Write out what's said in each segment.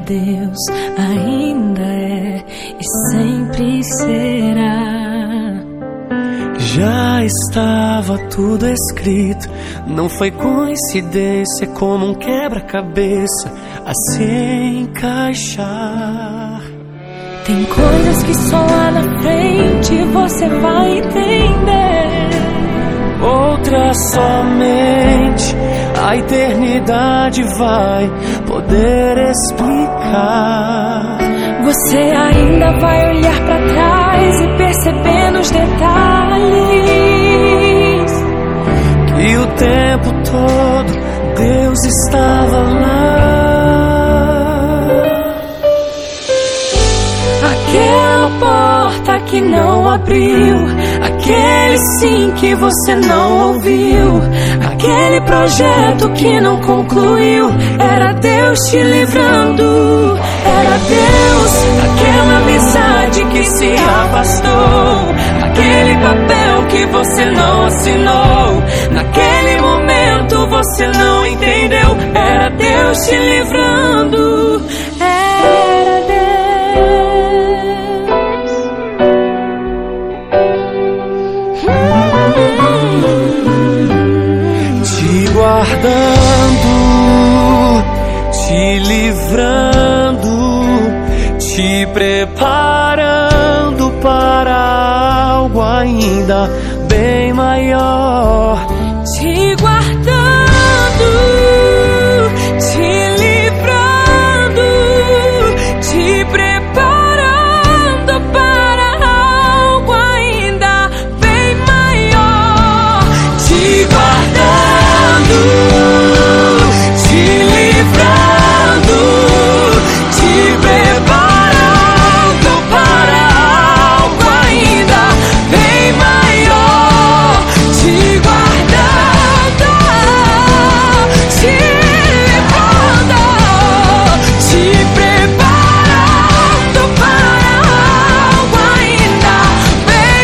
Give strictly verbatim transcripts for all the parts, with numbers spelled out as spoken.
Deus, ainda é e sempre será. Já estava tudo escrito, não foi coincidência, como um quebra-cabeça a se encaixar. Tem coisas que só lá na frente você vai entender, outras somente a eternidade vai poder explicar. Você ainda vai olhar pra trás e perceber nos detalhes que o tempo todo Deus estava lá. Aquela porta que não abriu, aquele sim que você não ouviu, aquele projeto que não concluiu, era Deus te livrando. Era Deus, aquela amizade que se afastou, aquele papel que você não assinou, naquele momento você não entendeu. Era Deus te livrando. Era Deus hum. te guardando, te livrando, te preparando para algo ainda bem maior. Te guardando, te livrando, te preparando para algo ainda bem maior. Te guardando, te livrando, te preparando para algo ainda bem maior. Te guardando, te livrando, te preparando para algo ainda bem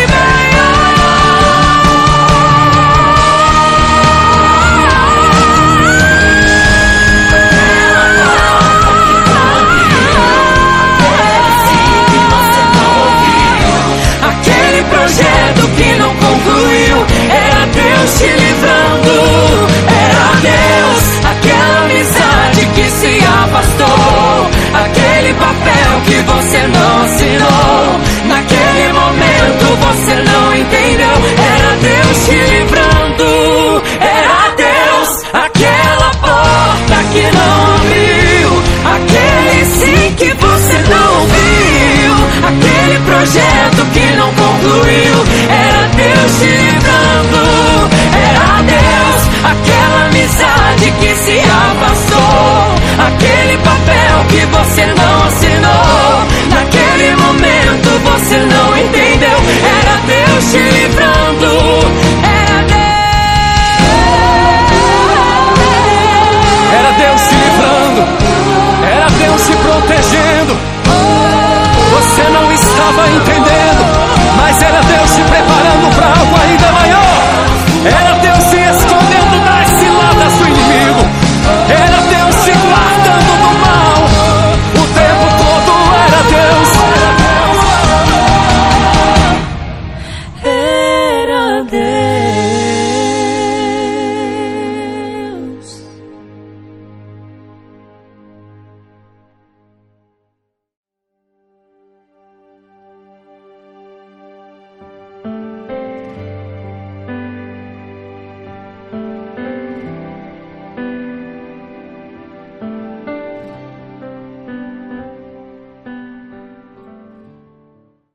aquele projeto que não concluiu, era Deus te livrando. Era Deus, aquela amizade que se afastou, aquele papel que você não assinou, naquele momento você não entendeu. Era Deus te livrando. Era Deus, aquela porta que não abriu, aquele sim que você não viu, aquele projeto que não concluiu, era Deus te livrando. Era Deus, aquela amizade que se afastou, aquele papel que você não assinou, naquele momento você não entendeu. Era Deus te livrando.